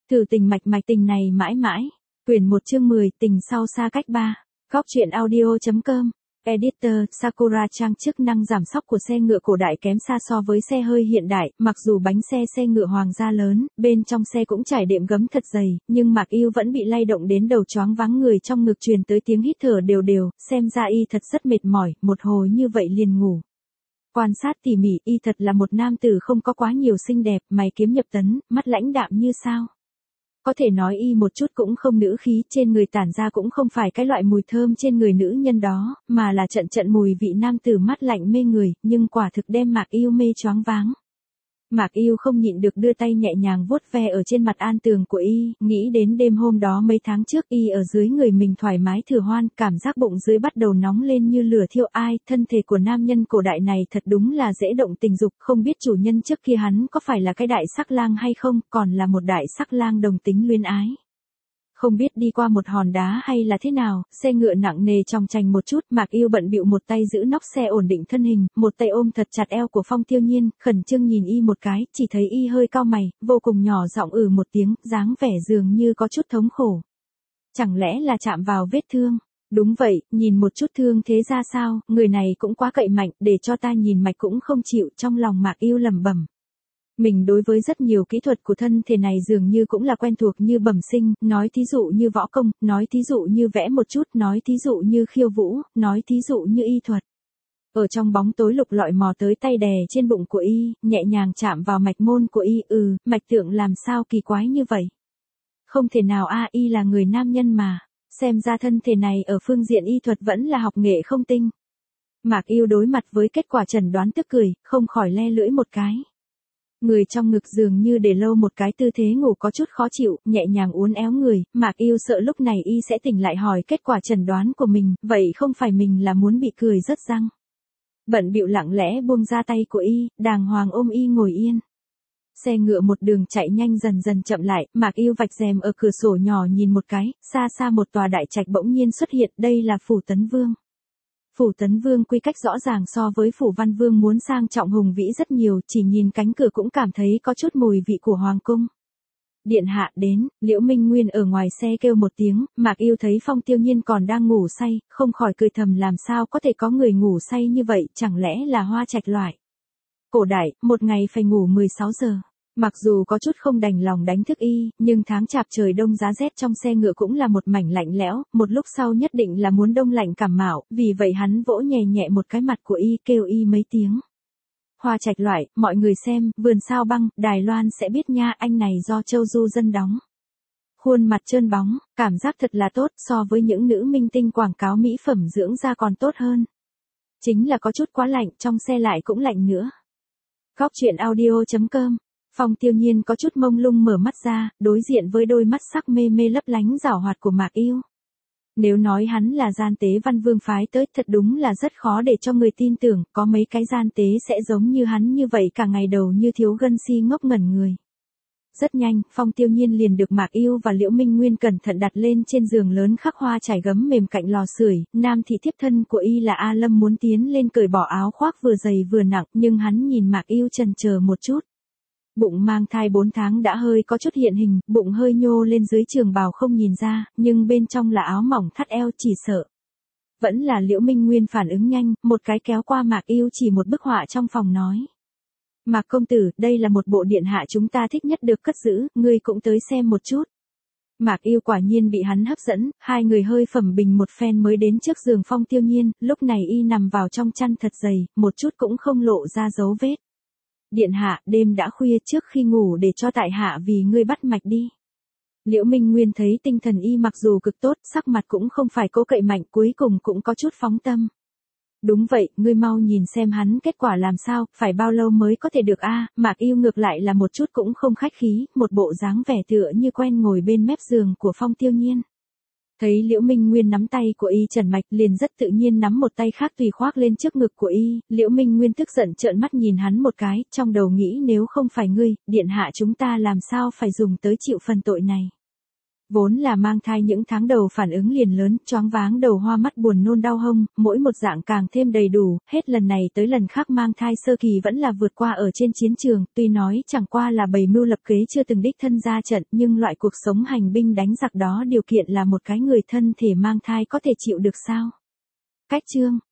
Thử tình mạch mạch tình này mãi mãi. Quyển 1 chương 10 tình sau xa cách 3. Góc truyện audio.com. Editor, Sakura-chan chức năng giảm xóc của xe ngựa cổ đại kém xa so với xe hơi hiện đại, mặc dù bánh xe ngựa hoàng gia lớn, bên trong xe cũng trải đệm gấm thật dày, nhưng Mạc Yêu vẫn bị lay động đến đầu choáng váng, người trong ngực truyền tới tiếng hít thở đều đều, xem ra y thật rất mệt mỏi, một hồi như vậy liền ngủ. Quan sát tỉ mỉ, y thật là một nam tử không có quá nhiều xinh đẹp, mày kiếm nhập tấn, mắt lãnh đạm như sao. Có thể nói y một chút cũng không nữ khí, trên người tản ra cũng không phải cái loại mùi thơm trên người nữ nhân đó, mà là trận mùi vị nam tử mát lạnh mê người, nhưng quả thực đem Mạc Yêu mê choáng váng. Mạc Yêu không nhịn được đưa tay nhẹ nhàng vuốt ve ở trên mặt an tường của y, nghĩ đến đêm hôm đó mấy tháng trước y ở dưới người mình thoải mái thừa hoan, cảm giác bụng dưới bắt đầu nóng lên như lửa thiêu. Ai, thân thể của nam nhân cổ đại này thật đúng là dễ động tình dục, không biết chủ nhân trước kia hắn có phải là cái đại sắc lang hay không, còn là một đại sắc lang đồng tính luyến ái. Không biết đi qua một hòn đá hay là thế nào, xe ngựa nặng nề chòng chành một chút, Mạc Yêu bận bịu một tay giữ nóc xe ổn định thân hình, một tay ôm thật chặt eo của Phong Tiêu Nhiên, khẩn trương nhìn y một cái, chỉ thấy y hơi cau mày, vô cùng nhỏ giọng một tiếng, dáng vẻ dường như có chút thống khổ. Chẳng lẽ là chạm vào vết thương? Đúng vậy, nhìn một chút thương thế ra sao, người này cũng quá cậy mạnh, để cho ta nhìn mạch cũng không chịu, trong lòng Mạc Yêu lẩm bẩm. Mình đối với rất nhiều kỹ thuật của thân thể này dường như cũng là quen thuộc như bẩm sinh, nói thí dụ như võ công, nói thí dụ như vẽ một chút, nói thí dụ như khiêu vũ, nói thí dụ như y thuật. Ở trong bóng tối lục lọi mò tới tay đè trên bụng của y, nhẹ nhàng chạm vào mạch môn của y, mạch tượng làm sao kỳ quái như vậy. Không thể nào y là người nam nhân mà, xem ra thân thể này ở phương diện y thuật vẫn là học nghệ không tinh. Mạc Yêu đối mặt với kết quả chẩn đoán tức cười, không khỏi le lưỡi một cái. Người trong ngực dường như để lâu một cái tư thế ngủ có chút khó chịu, nhẹ nhàng uốn éo người, Mạc Yêu sợ lúc này y sẽ tỉnh lại hỏi kết quả chẩn đoán của mình, vậy không phải mình là muốn bị cười rớt răng. Bận bịu lặng lẽ buông ra tay của y, đàng hoàng ôm y ngồi yên. Xe ngựa một đường chạy nhanh dần dần chậm lại, Mạc Yêu vạch rèm ở cửa sổ nhỏ nhìn một cái, xa xa một tòa đại trạch bỗng nhiên xuất hiện, đây là phủ Tấn Vương. Phủ Tấn Vương quy cách rõ ràng so với phủ Văn Vương muốn sang trọng hùng vĩ rất nhiều, chỉ nhìn cánh cửa cũng cảm thấy có chút mùi vị của hoàng cung. Điện hạ đến, Liễu Minh Nguyên ở ngoài xe kêu một tiếng, Mạc Yêu thấy Phong Tiêu Nhiên còn đang ngủ say, không khỏi cười thầm làm sao có thể có người ngủ say như vậy, chẳng lẽ là Hoa Trạch loại. Cổ đại, một ngày phải ngủ 16 giờ. Mặc dù có chút không đành lòng đánh thức y, nhưng tháng chạp trời đông giá rét trong xe ngựa cũng là một mảnh lạnh lẽo, một lúc sau nhất định là muốn đông lạnh cảm mạo, vì vậy hắn vỗ nhẹ nhẹ một cái mặt của y, kêu y mấy tiếng. Hoa Trạch loại, mọi người xem, vườn sao băng, Đài Loan sẽ biết nha, anh này do Châu Du Dân đóng. Khuôn mặt trơn bóng, cảm giác thật là tốt, so với những nữ minh tinh quảng cáo mỹ phẩm dưỡng da còn tốt hơn. Chính là có chút quá lạnh, trong xe lại cũng lạnh nữa. Góc truyện audio.com. Phong Tiêu Nhiên có chút mông lung mở mắt ra, đối diện với đôi mắt sắc mê mê lấp lánh giảo hoạt của Mạc Yêu. Nếu nói hắn là gian tế Văn Vương phái tới, thật đúng là rất khó để cho người tin tưởng, có mấy cái gian tế sẽ giống như hắn như vậy cả ngày đầu như thiếu gân si ngốc ngẩn người. Rất nhanh, Phong Tiêu Nhiên liền được Mạc Yêu và Liễu Minh Nguyên cẩn thận đặt lên trên giường lớn khắc hoa trải gấm mềm cạnh lò sưởi, nam thị thiếp thân của y là A Lâm muốn tiến lên cởi bỏ áo khoác vừa dày vừa nặng, nhưng hắn nhìn Mạc Yêu chần chờ một chút. Bụng mang thai 4 tháng đã hơi có chút hiện hình, bụng hơi nhô lên dưới trường bào không nhìn ra, nhưng bên trong là áo mỏng thắt eo, chỉ sợ. Vẫn là Liễu Minh Nguyên phản ứng nhanh, một cái kéo qua Mạc Yêu chỉ một bức họa trong phòng nói. Mạc công tử, đây là một bộ điện hạ chúng ta thích nhất được cất giữ, ngươi cũng tới xem một chút. Mạc Yêu quả nhiên bị hắn hấp dẫn, hai người hơi phẩm bình một phen mới đến trước giường Phong Tiêu Nhiên, lúc này y nằm vào trong chăn thật dày, một chút cũng không lộ ra dấu vết. Điện hạ, đêm đã khuya, trước khi ngủ để cho tại hạ vì ngươi bắt mạch đi. Liễu Minh Nguyên thấy tinh thần y mặc dù cực tốt, sắc mặt cũng không phải cố cậy mạnh, cuối cùng cũng có chút phóng tâm. Đúng vậy, ngươi mau nhìn xem hắn kết quả làm sao, phải bao lâu mới có thể được Mạc Yêu ngược lại là một chút cũng không khách khí, một bộ dáng vẻ tựa như quen ngồi bên mép giường của Phong Tiêu Nhiên. Thấy Liễu Minh Nguyên nắm tay của y trần mạch liền rất tự nhiên nắm một tay khác tùy khoác lên trước ngực của y, Liễu Minh Nguyên tức giận trợn mắt nhìn hắn một cái, trong đầu nghĩ nếu không phải ngươi, điện hạ chúng ta làm sao phải dùng tới chịu phần tội này. Vốn là mang thai những tháng đầu phản ứng liền lớn, choáng váng đầu hoa mắt buồn nôn đau hông, mỗi một dạng càng thêm đầy đủ, hết lần này tới lần khác mang thai sơ kỳ vẫn là vượt qua ở trên chiến trường, tuy nói chẳng qua là bày mưu lập kế chưa từng đích thân ra trận, nhưng loại cuộc sống hành binh đánh giặc đó điều kiện là một cái người thân thể mang thai có thể chịu được sao? Cách chương